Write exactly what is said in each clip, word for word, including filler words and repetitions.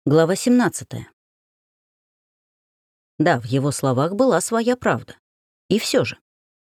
Глава семнадцатая. Да, в его словах была своя правда. И все же.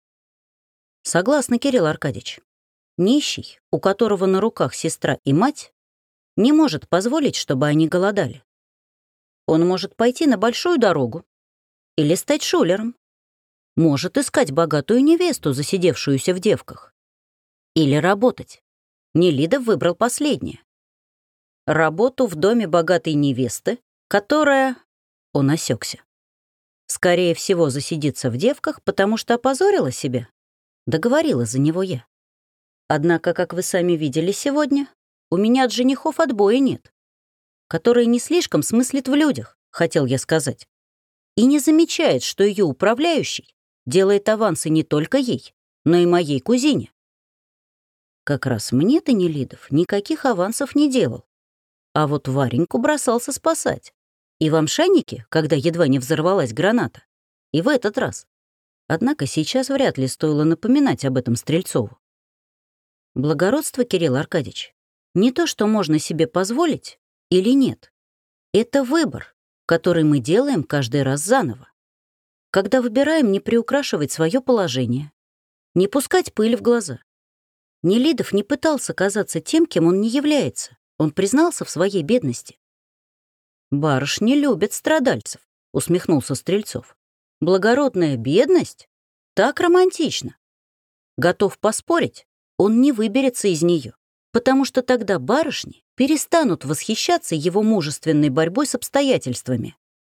Согласна, Кирилл Аркадьевич. Нищий, у которого на руках сестра и мать, не может позволить, чтобы они голодали. Он может пойти на большую дорогу или стать шулером. Может искать богатую невесту, засидевшуюся в девках. Или работать. Нелидов выбрал последнее. Работу в доме богатой невесты, которая... Он осекся. Скорее всего, засидится в девках, потому что опозорила себя. Договорила за него я. Однако, как вы сами видели сегодня, у меня от женихов отбоя нет. Который не слишком смыслит в людях, хотел я сказать. И не замечает, что ее управляющий делает авансы не только ей, но и моей кузине. Как раз мне-то Нелидов никаких авансов не делал. А вот Вареньку бросался спасать. И в Амшанике, когда едва не взорвалась граната. И в этот раз. Однако сейчас вряд ли стоило напоминать об этом Стрельцову. Благородство, Кирилл Аркадьевич, не то, что можно себе позволить или нет. Это выбор, который мы делаем каждый раз заново. Когда выбираем не приукрашивать свое положение, не пускать пыль в глаза. Нелидов не пытался казаться тем, кем он не является. Он признался в своей бедности. «Барышни любят страдальцев», — усмехнулся Стрельцов. «Благородная бедность? Так романтично. Готов поспорить, он не выберется из нее, потому что тогда барышни перестанут восхищаться его мужественной борьбой с обстоятельствами».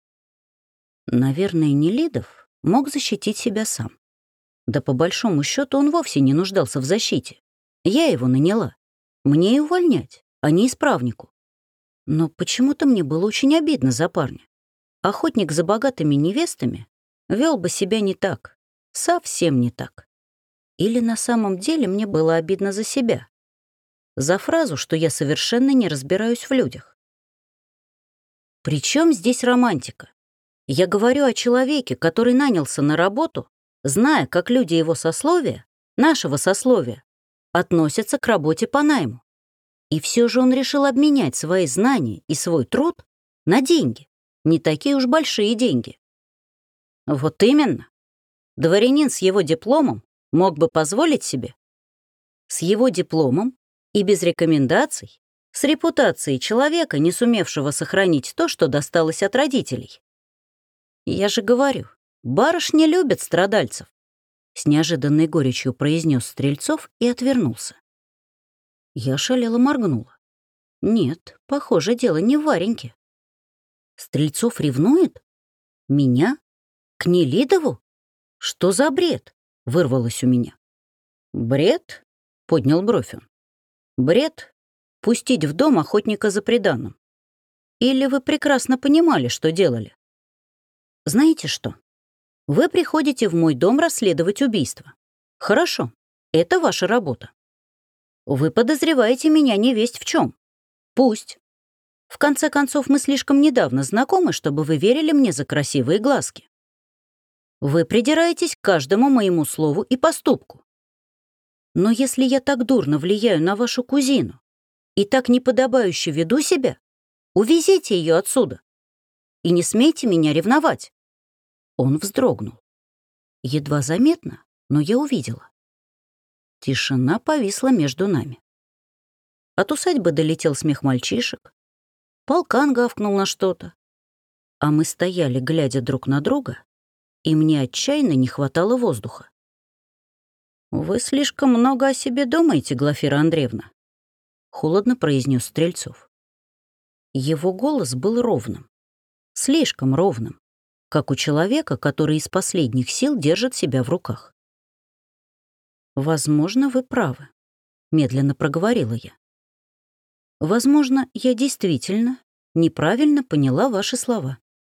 Наверное, Нелидов мог защитить себя сам. Да по большому счету он вовсе не нуждался в защите. Я его наняла. Мне и увольнять, а не исправнику. Но почему-то мне было очень обидно за парня. Охотник за богатыми невестами вел бы себя не так, совсем не так. Или на самом деле мне было обидно за себя. За фразу, что я совершенно не разбираюсь в людях. Причем здесь романтика? Я говорю о человеке, который нанялся на работу, зная, как люди его сословия, нашего сословия, относятся к работе по найму. И все же он решил обменять свои знания и свой труд на деньги. Не такие уж большие деньги. Вот именно. Дворянин с его дипломом мог бы позволить себе. С его дипломом и без рекомендаций, с репутацией человека, не сумевшего сохранить то, что досталось от родителей. Я же говорю, барышни любят страдальцев. С неожиданной горечью произнес Стрельцов и отвернулся. Я шалела моргнула. Нет, похоже, дело не в Вареньке. Стрельцов ревнует? Меня? К Нелидову? Что за бред? Вырвалось у меня. Бред? Поднял бровь он. Бред? Пустить в дом охотника за приданым. Или вы прекрасно понимали, что делали? Знаете что? Вы приходите в мой дом расследовать убийство. Хорошо, это ваша работа. Вы подозреваете меня невесть в чем. Пусть. В конце концов, мы слишком недавно знакомы, чтобы вы верили мне за красивые глазки. Вы придираетесь к каждому моему слову и поступку. Но если я так дурно влияю на вашу кузину и так неподобающе веду себя, увезите ее отсюда и не смейте меня ревновать. Он вздрогнул. Едва заметно, но я увидела. Тишина повисла между нами. От усадьбы долетел смех мальчишек. Полкан гавкнул на что-то. А мы стояли, глядя друг на друга, и мне отчаянно не хватало воздуха. «Вы слишком много о себе думаете, Глафира Андреевна», — холодно произнес Стрельцов. Его голос был ровным, слишком ровным, как у человека, который из последних сил держит себя в руках. «Возможно, вы правы», — медленно проговорила я. «Возможно, я действительно неправильно поняла ваши слова».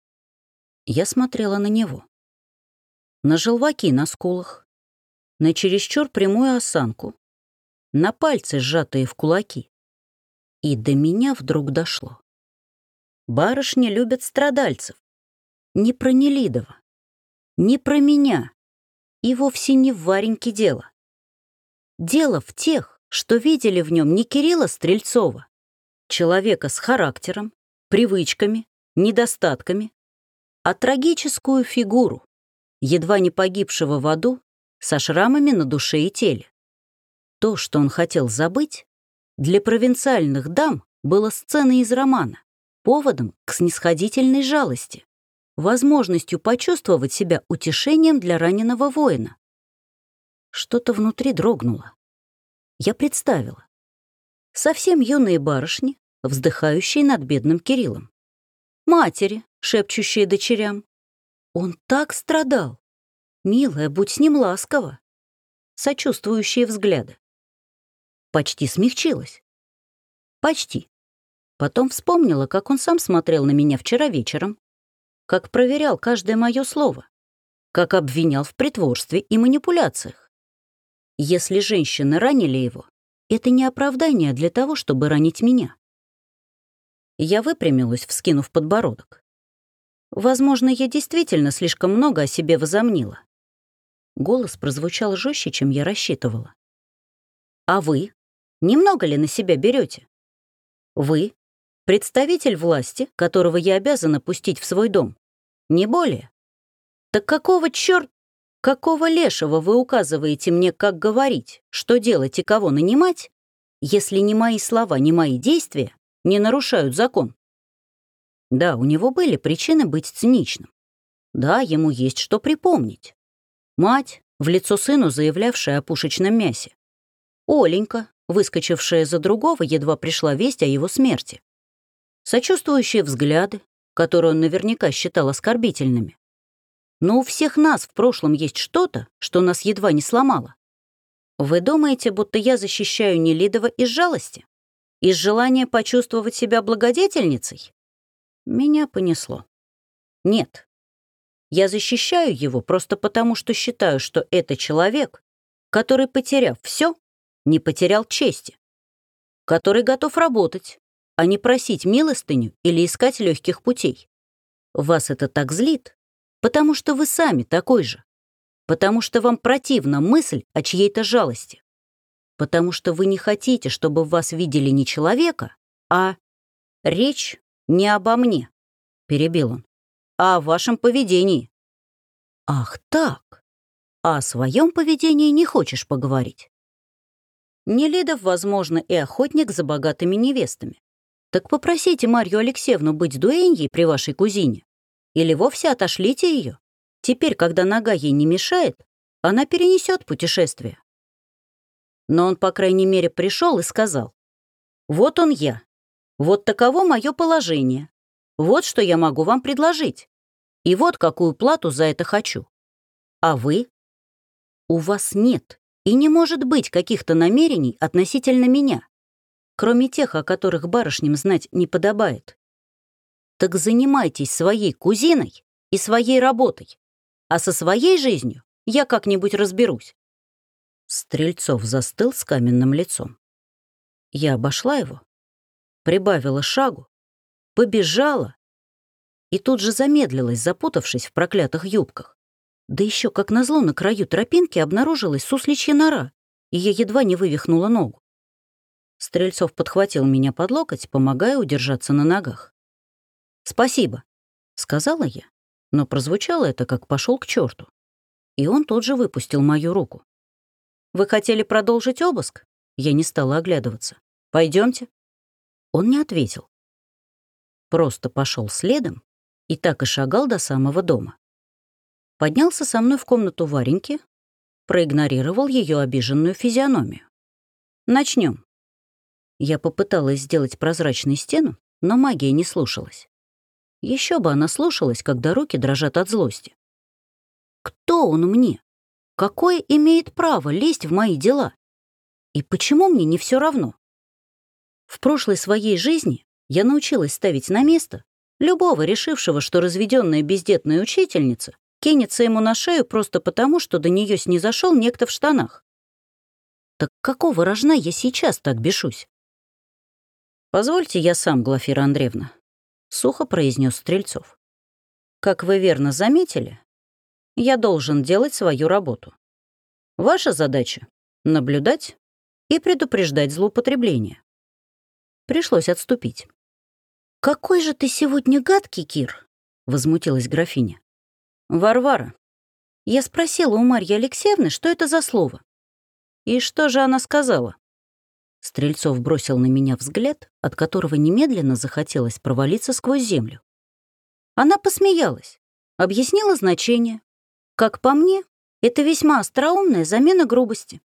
Я смотрела на него. На желваки на скулах, на чересчур прямую осанку, на пальцы, сжатые в кулаки. И до меня вдруг дошло. Барышни любят страдальцев. Не про Нелидова, не про меня, и вовсе не в Вареньке дело. Дело в тех, что видели в нем не Кирилла Стрельцова, человека с характером, привычками, недостатками, а трагическую фигуру, едва не погибшего в аду, со шрамами на душе и теле. То, что он хотел забыть, для провинциальных дам было сценой из романа, поводом к снисходительной жалости, возможностью почувствовать себя утешением для раненого воина. Что-то внутри дрогнуло. Я представила. Совсем юные барышни, вздыхающие над бедным Кириллом. Матери, шепчущие дочерям. Он так страдал. Милая, будь с ним ласкова. Сочувствующие взгляды. Почти смягчилась. Почти. Потом вспомнила, как он сам смотрел на меня вчера вечером, как проверял каждое мое слово, как обвинял в притворстве и манипуляциях. Если женщины ранили его, это не оправдание для того, чтобы ранить меня. Я выпрямилась, вскинув подбородок. Возможно, я действительно слишком много о себе возомнила. Голос прозвучал жестче, чем я рассчитывала. А вы? Немного ли на себя берете? Вы — представитель власти, которого я обязана пустить в свой дом. Не более. Так какого черт, какого лешего вы указываете мне, как говорить, что делать и кого нанимать, если ни мои слова, ни мои действия не нарушают закон? Да, у него были причины быть циничным. Да, ему есть что припомнить. Мать, в лицо сыну заявлявшая о пушечном мясе. Оленька, выскочившая за другого, едва пришла весть о его смерти. Сочувствующие взгляды, которые он наверняка считал оскорбительными. Но у всех нас в прошлом есть что-то, что нас едва не сломало. Вы думаете, будто я защищаю Нелидова из жалости? Из желания почувствовать себя благодетельницей? Меня понесло. Нет. Я защищаю его просто потому, что считаю, что это человек, который, потеряв все, не потерял чести, который готов работать, а не просить милостыню или искать легких путей. Вас это так злит, потому что вы сами такой же, потому что вам противна мысль о чьей-то жалости, потому что вы не хотите, чтобы в вас видели не человека, а... Речь не обо мне, перебил он, а о вашем поведении. Ах так, а о своем поведении не хочешь поговорить? Нелидов, возможно, и охотник за богатыми невестами. Так попросите Марью Алексеевну быть дуэньей при вашей кузине. Или вовсе отошлите ее. Теперь, когда нога ей не мешает, она перенесет путешествие. Но он, по крайней мере, пришел и сказал: «Вот он я. Вот таково мое положение. Вот что я могу вам предложить. И вот какую плату за это хочу. А вы? У вас нет и не может быть каких-то намерений относительно меня, кроме тех, о которых барышням знать не подобает. Так занимайтесь своей кузиной и своей работой, а со своей жизнью я как-нибудь разберусь». Стрельцов застыл с каменным лицом. Я обошла его, прибавила шагу, побежала и тут же замедлилась, запутавшись в проклятых юбках. Да еще, как назло, на краю тропинки обнаружилась сусличья нора, и я едва не вывихнула ногу. Стрельцов подхватил меня под локоть, помогая удержаться на ногах. «Спасибо», — сказала я, но прозвучало это, как пошел к черту. И он тут же выпустил мою руку. «Вы хотели продолжить обыск?» Я не стала оглядываться. «Пойдемте». Он не ответил. Просто пошел следом и так и шагал до самого дома. Поднялся со мной в комнату Вареньки, проигнорировал ее обиженную физиономию. «Начнем». Я попыталась сделать прозрачной стену, но магия не слушалась. Еще бы она слушалась, когда руки дрожат от злости. Кто он мне? Какое имеет право лезть в мои дела? И почему мне не все равно? В прошлой своей жизни я научилась ставить на место любого, решившего, что разведенная бездетная учительница кинется ему на шею просто потому, что до нее снизошел некто в штанах. Так какого рожна я сейчас так бешусь? «Позвольте я сам, Глафира Андреевна», — сухо произнес Стрельцов. «Как вы верно заметили, я должен делать свою работу. Ваша задача — наблюдать и предупреждать злоупотребление». Пришлось отступить. «Какой же ты сегодня гадкий, Кир!» — возмутилась графиня. «Варвара, я спросила у Марьи Алексеевны, что это за слово. И что же она сказала?» Стрельцов бросил на меня взгляд, от которого немедленно захотелось провалиться сквозь землю. Она посмеялась, объяснила значение. Как по мне, это весьма остроумная замена грубости.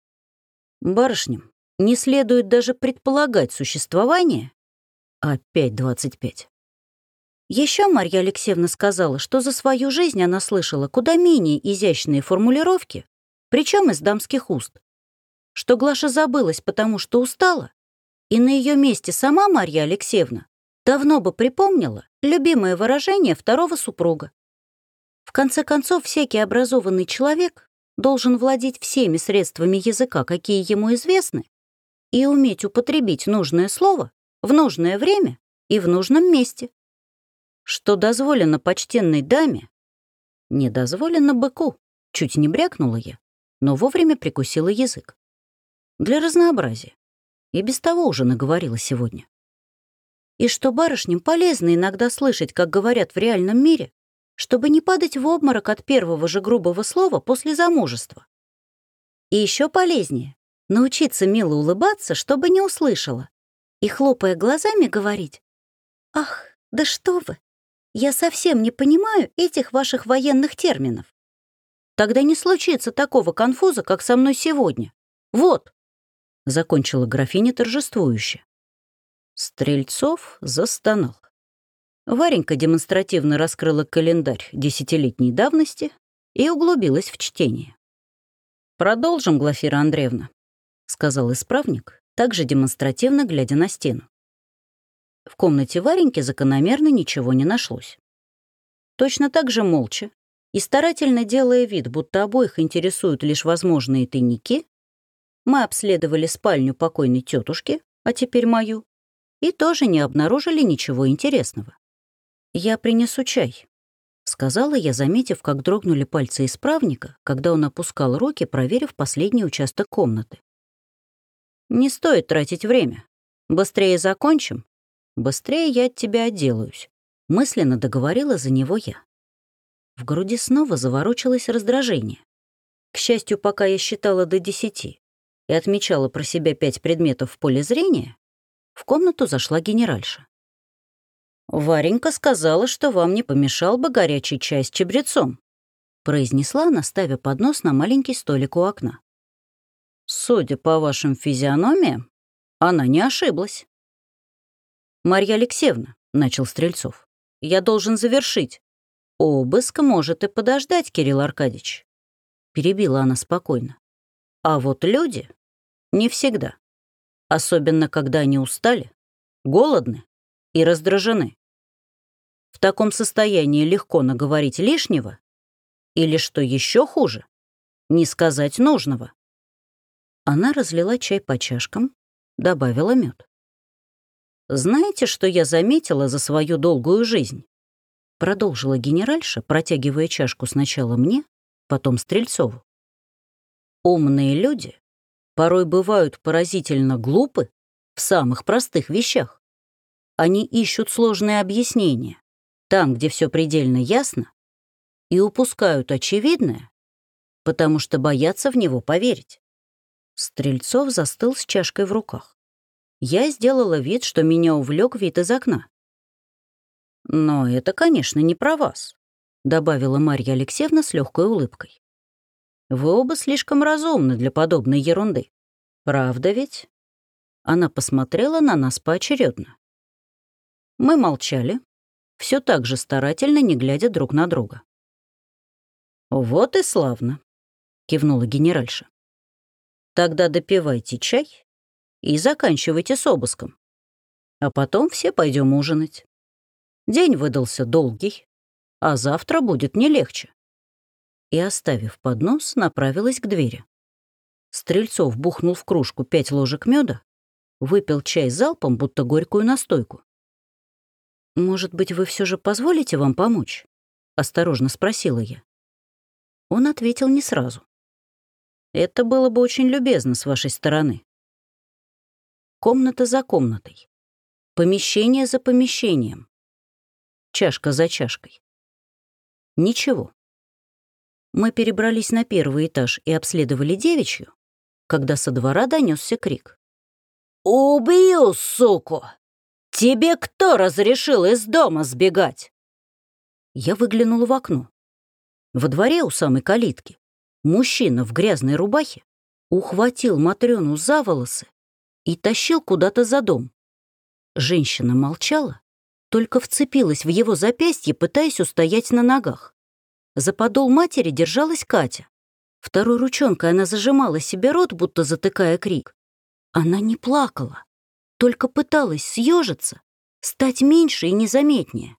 Барышням не следует даже предполагать существование. Опять двадцать пять. Еще Марья Алексеевна сказала, что за свою жизнь она слышала куда менее изящные формулировки, причем из дамских уст, что Глаша забылась, потому что устала, и на ее месте сама Марья Алексеевна давно бы припомнила любимое выражение второго супруга. В конце концов, всякий образованный человек должен владеть всеми средствами языка, какие ему известны, и уметь употребить нужное слово в нужное время и в нужном месте. Что дозволено почтенной даме, не дозволено быку, чуть не брякнула я, но вовремя прикусила язык. Для разнообразия. И без того уже наговорила сегодня. И что барышням полезно иногда слышать, как говорят в реальном мире, чтобы не падать в обморок от первого же грубого слова после замужества. И еще полезнее — научиться мило улыбаться, чтобы не услышала, и, хлопая глазами, говорить: «Ах, да что вы! Я совсем не понимаю этих ваших военных терминов. Тогда не случится такого конфуза, как со мной сегодня. Вот!» — закончила графиня торжествующе. Стрельцов застонал. Варенька демонстративно раскрыла календарь десятилетней давности и углубилась в чтение. «Продолжим, Глафира Андреевна», — сказал исправник, также демонстративно глядя на стену. В комнате Вареньки закономерно ничего не нашлось. Точно так же молча и старательно делая вид, будто обоих интересуют лишь возможные тайники, мы обследовали спальню покойной тетушки, а теперь мою, и тоже не обнаружили ничего интересного. «Я принесу чай», — сказала я, заметив, как дрогнули пальцы исправника, когда он опускал руки, проверив последний участок комнаты. «Не стоит тратить время. Быстрее закончим, быстрее я от тебя отделаюсь», — мысленно договорила за него я. В груди снова заворочилось раздражение. К счастью, пока я считала до десяти и отмечала про себя пять предметов в поле зрения, в комнату зашла генеральша. «Варенька сказала, что вам не помешал бы горячий чай с чабрецом», произнесла она, ставя поднос на маленький столик у окна. «Судя по вашим физиономиям, она не ошиблась». «Марья Алексеевна», — начал Стрельцов, — «я должен завершить. Обыск может и подождать, Кирилл Аркадьевич», — перебила она спокойно. «А вот люди не всегда, особенно когда они устали, голодны и раздражены. В таком состоянии легко наговорить лишнего или, что еще хуже, не сказать нужного». Она разлила чай по чашкам, добавила мед. «Знаете, что я заметила за свою долгую жизнь?» Продолжила генеральша, протягивая чашку сначала мне, потом Стрельцову. «Умные люди порой бывают поразительно глупы в самых простых вещах. Они ищут сложные объяснения там, где все предельно ясно, и упускают очевидное, потому что боятся в него поверить». Стрельцов застыл с чашкой в руках. Я сделала вид, что меня увлек вид из окна. «Но это, конечно, не про вас», — добавила Марья Алексеевна с легкой улыбкой. «Вы оба слишком разумны для подобной ерунды. Правда ведь?» Она посмотрела на нас поочередно. Мы молчали, все так же старательно не глядя друг на друга. «Вот и славно», — кивнула генеральша. «Тогда допивайте чай и заканчивайте с обыском. А потом все пойдем ужинать. День выдался долгий, а завтра будет не легче». И, оставив поднос, направилась к двери. Стрельцов бухнул в кружку пять ложек меда, выпил чай залпом, будто горькую настойку. «Может быть, вы все же позволите вам помочь?» — осторожно спросила я. Он ответил не сразу. «Это было бы очень любезно с вашей стороны». Комната за комнатой. Помещение за помещением. Чашка за чашкой. Ничего. Мы перебрались на первый этаж и обследовали девичью, когда со двора донесся крик. «Убью, суку! Тебе кто разрешил из дома сбегать?» Я выглянула в окно. Во дворе у самой калитки мужчина в грязной рубахе ухватил Матрёну за волосы и тащил куда-то за дом. Женщина молчала, только вцепилась в его запястье, пытаясь устоять на ногах. За подол матери держалась Катя. Второй ручонкой она зажимала себе рот, будто затыкая крик. Она не плакала, только пыталась съежиться, стать меньше и незаметнее.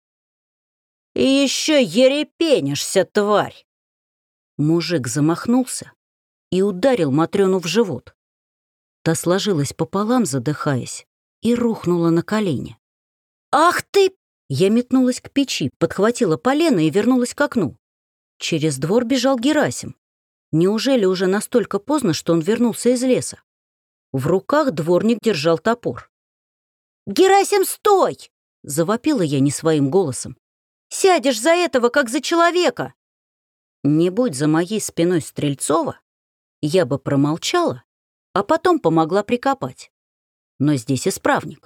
«И еще ерепенишься, тварь!» Мужик замахнулся и ударил Матрёну в живот. Та сложилась пополам, задыхаясь, и рухнула на колени. «Ах ты!» Я метнулась к печи, подхватила полено и вернулась к окну. Через двор бежал Герасим. Неужели уже настолько поздно, что он вернулся из леса? В руках дворник держал топор. «Герасим, стой!» — завопила я не своим голосом. «Сядешь за этого, как за человека!» Не будь за моей спиной Стрельцова, я бы промолчала, а потом помогла прикопать. Но здесь исправник.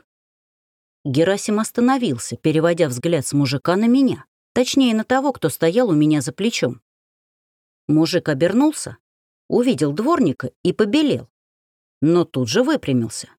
Герасим остановился, переводя взгляд с мужика на меня, точнее, на того, кто стоял у меня за плечом. Мужик обернулся, увидел дворника и побелел, но тут же выпрямился.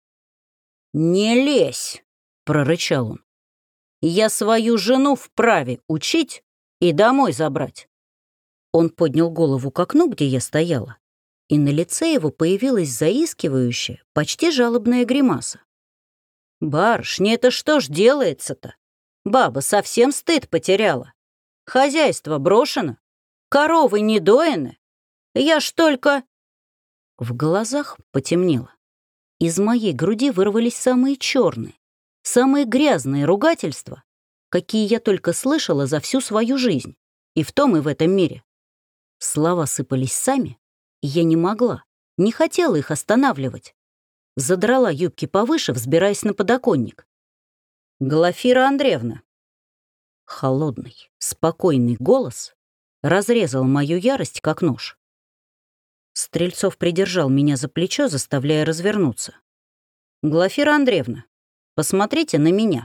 «Не лезь!» — прорычал он. «Я свою жену вправе учить и домой забрать». Он поднял голову к окну, где я стояла, и на лице его появилась заискивающая, почти жалобная гримаса. «Барышня, это что ж делается-то? Баба совсем стыд потеряла. Хозяйство брошено, коровы не доены. Я ж только...» В глазах потемнело. Из моей груди вырвались самые черные, самые грязные ругательства, какие я только слышала за всю свою жизнь, и в том, и в этом мире. Слова сыпались сами, и я не могла, не хотела их останавливать. Задрала юбки повыше, взбираясь на подоконник. «Глафира Андреевна». Холодный, спокойный голос разрезал мою ярость, как нож. Стрельцов придержал меня за плечо, заставляя развернуться. «Глафира Андреевна, посмотрите на меня».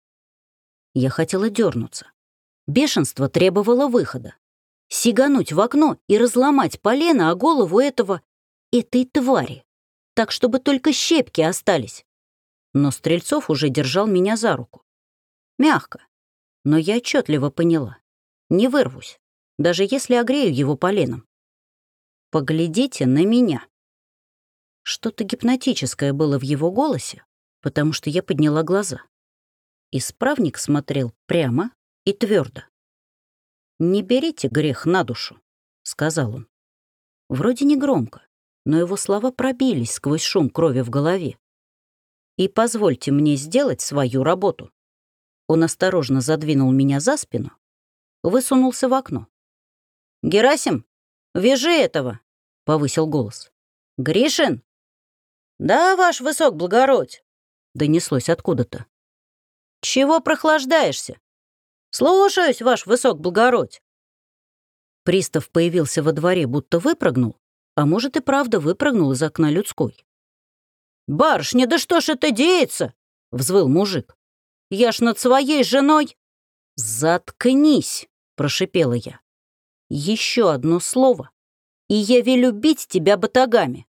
Я хотела дернуться. Бешенство требовало выхода. Сигануть в окно и разломать полено о голову этого... этой твари, так, чтобы только щепки остались. Но Стрельцов уже держал меня за руку. Мягко, но я отчетливо поняла. Не вырвусь, даже если огрею его поленом. «Поглядите на меня». Что-то гипнотическое было в его голосе, потому что я подняла глаза. Исправник смотрел прямо и твердо. «Не берите грех на душу», — сказал он. Вроде не громко, но его слова пробились сквозь шум крови в голове. «И позвольте мне сделать свою работу». Он осторожно задвинул меня за спину, высунулся в окно. «Герасим, вяжи этого!» — повысил голос. «Гришин?» «Да, ваш высокоблагородь!» — донеслось откуда-то. «Чего прохлаждаешься?» «Слушаюсь, ваш высокоблагородь!» Пристав появился во дворе, будто выпрыгнул, а может и правда выпрыгнул из окна людской. «Барышня, да что ж это деется?» — взвыл мужик. «Я ж над своей женой...» «Заткнись!» — прошипела я. «Еще одно слово, и я велю бить тебя батагами».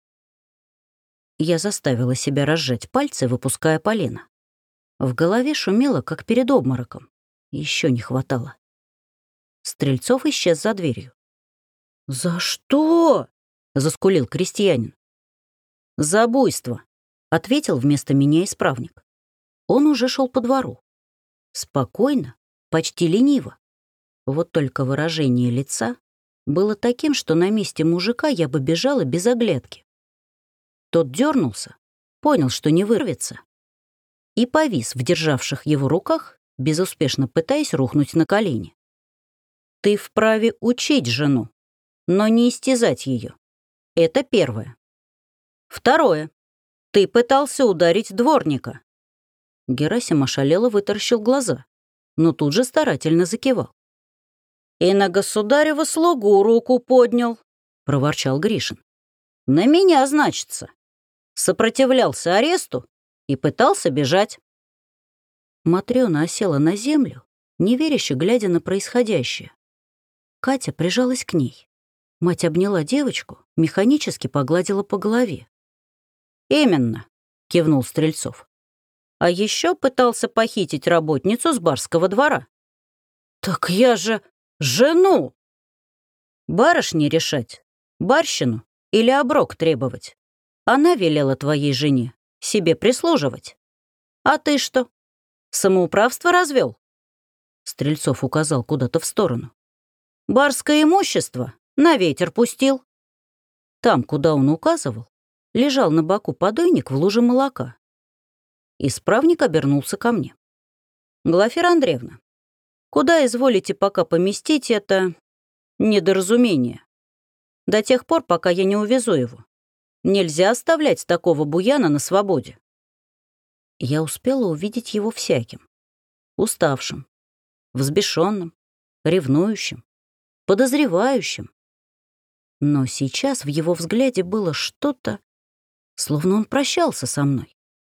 Я заставила себя разжать пальцы, выпуская полено. В голове шумело, как перед обмороком. Еще не хватало. Стрельцов исчез за дверью. «За что?» — заскулил крестьянин. «За буйство», — ответил вместо меня исправник. Он уже шел по двору. Спокойно, почти лениво. Вот только выражение лица было таким, что на месте мужика я бы бежала без оглядки. Тот дернулся, понял, что не вырвется, и повис в державших его руках, безуспешно пытаясь рухнуть на колени. «Ты вправе учить жену, но не истязать ее. Это первое. Второе. Ты пытался ударить дворника. Герасим ошалело вытаращил глаза, но тут же старательно закивал. «И на государева слугу руку поднял», — проворчал Гришин. «На меня, значится. Сопротивлялся аресту и пытался бежать». Матрёна осела на землю, неверяще глядя на происходящее. Катя прижалась к ней. Мать обняла девочку, механически погладила по голове. «Именно», — кивнул Стрельцов. «А еще пытался похитить работницу с барского двора». «Так я же жену!» «Барышне решать, барщину или оброк требовать. Она велела твоей жене себе прислуживать. А ты что, самоуправство развел?» Стрельцов указал куда-то в сторону. «Барское имущество на ветер пустил». Там, куда он указывал, лежал на боку подойник в луже молока. Исправник обернулся ко мне. «Глафира Андреевна, куда изволите пока поместить это недоразумение? До тех пор, пока я не увезу его. Нельзя оставлять такого буяна на свободе». Я успела увидеть его всяким. Уставшим, взбешенным, ревнующим, подозревающим. Но сейчас в его взгляде было что-то, словно он прощался со мной.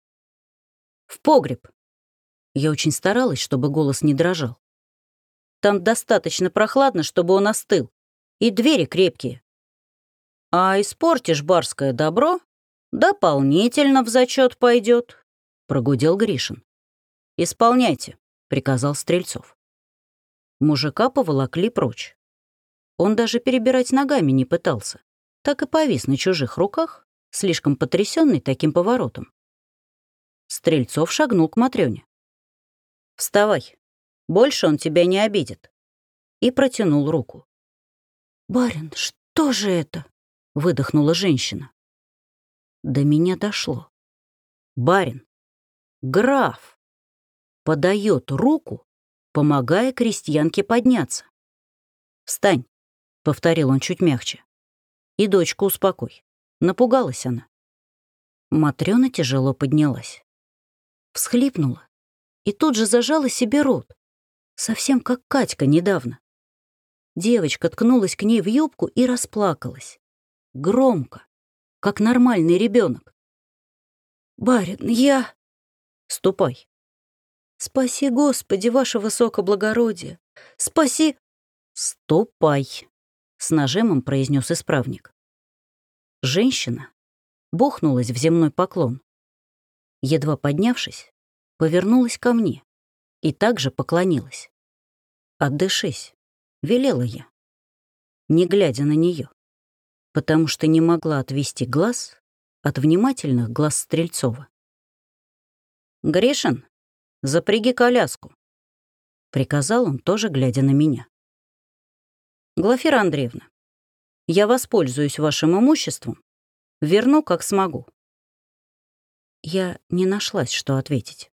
«В погреб». Я очень старалась, чтобы голос не дрожал. «Там достаточно прохладно, чтобы он остыл, и двери крепкие. А испортишь барское добро, дополнительно в зачет пойдет», — прогудел Гришин. «Исполняйте», — приказал Стрельцов. Мужика поволокли прочь. Он даже перебирать ногами не пытался, так и повис на чужих руках, слишком потрясенный таким поворотом. Стрельцов шагнул к Матрёне. «Вставай, больше он тебя не обидит», и протянул руку. «Барин, что же это?» — выдохнула женщина. До меня дошло. Барин, граф, подает руку, помогая крестьянке подняться. «Встань», — повторил он чуть мягче, — «и дочку успокой». Напугалась она. Матрёна тяжело поднялась. Всхлипнула и тут же зажала себе рот, совсем как Катька недавно. Девочка ткнулась к ней в юбку и расплакалась. Громко, как нормальный ребенок. «Барин, я...» «Ступай». «Спаси, Господи, ваше высокоблагородие! Спаси...» «Ступай», — с нажимом произнес исправник. Женщина бухнулась в земной поклон. Едва поднявшись, повернулась ко мне и также поклонилась. «Отдышись», — велела я, не глядя на нее, потому что не могла отвести глаз от внимательных глаз Стрельцова. «Гришин, запряги коляску», — приказал он, тоже глядя на меня. «Глафира Андреевна, я воспользуюсь вашим имуществом, верну, как смогу». Я не нашлась, что ответить.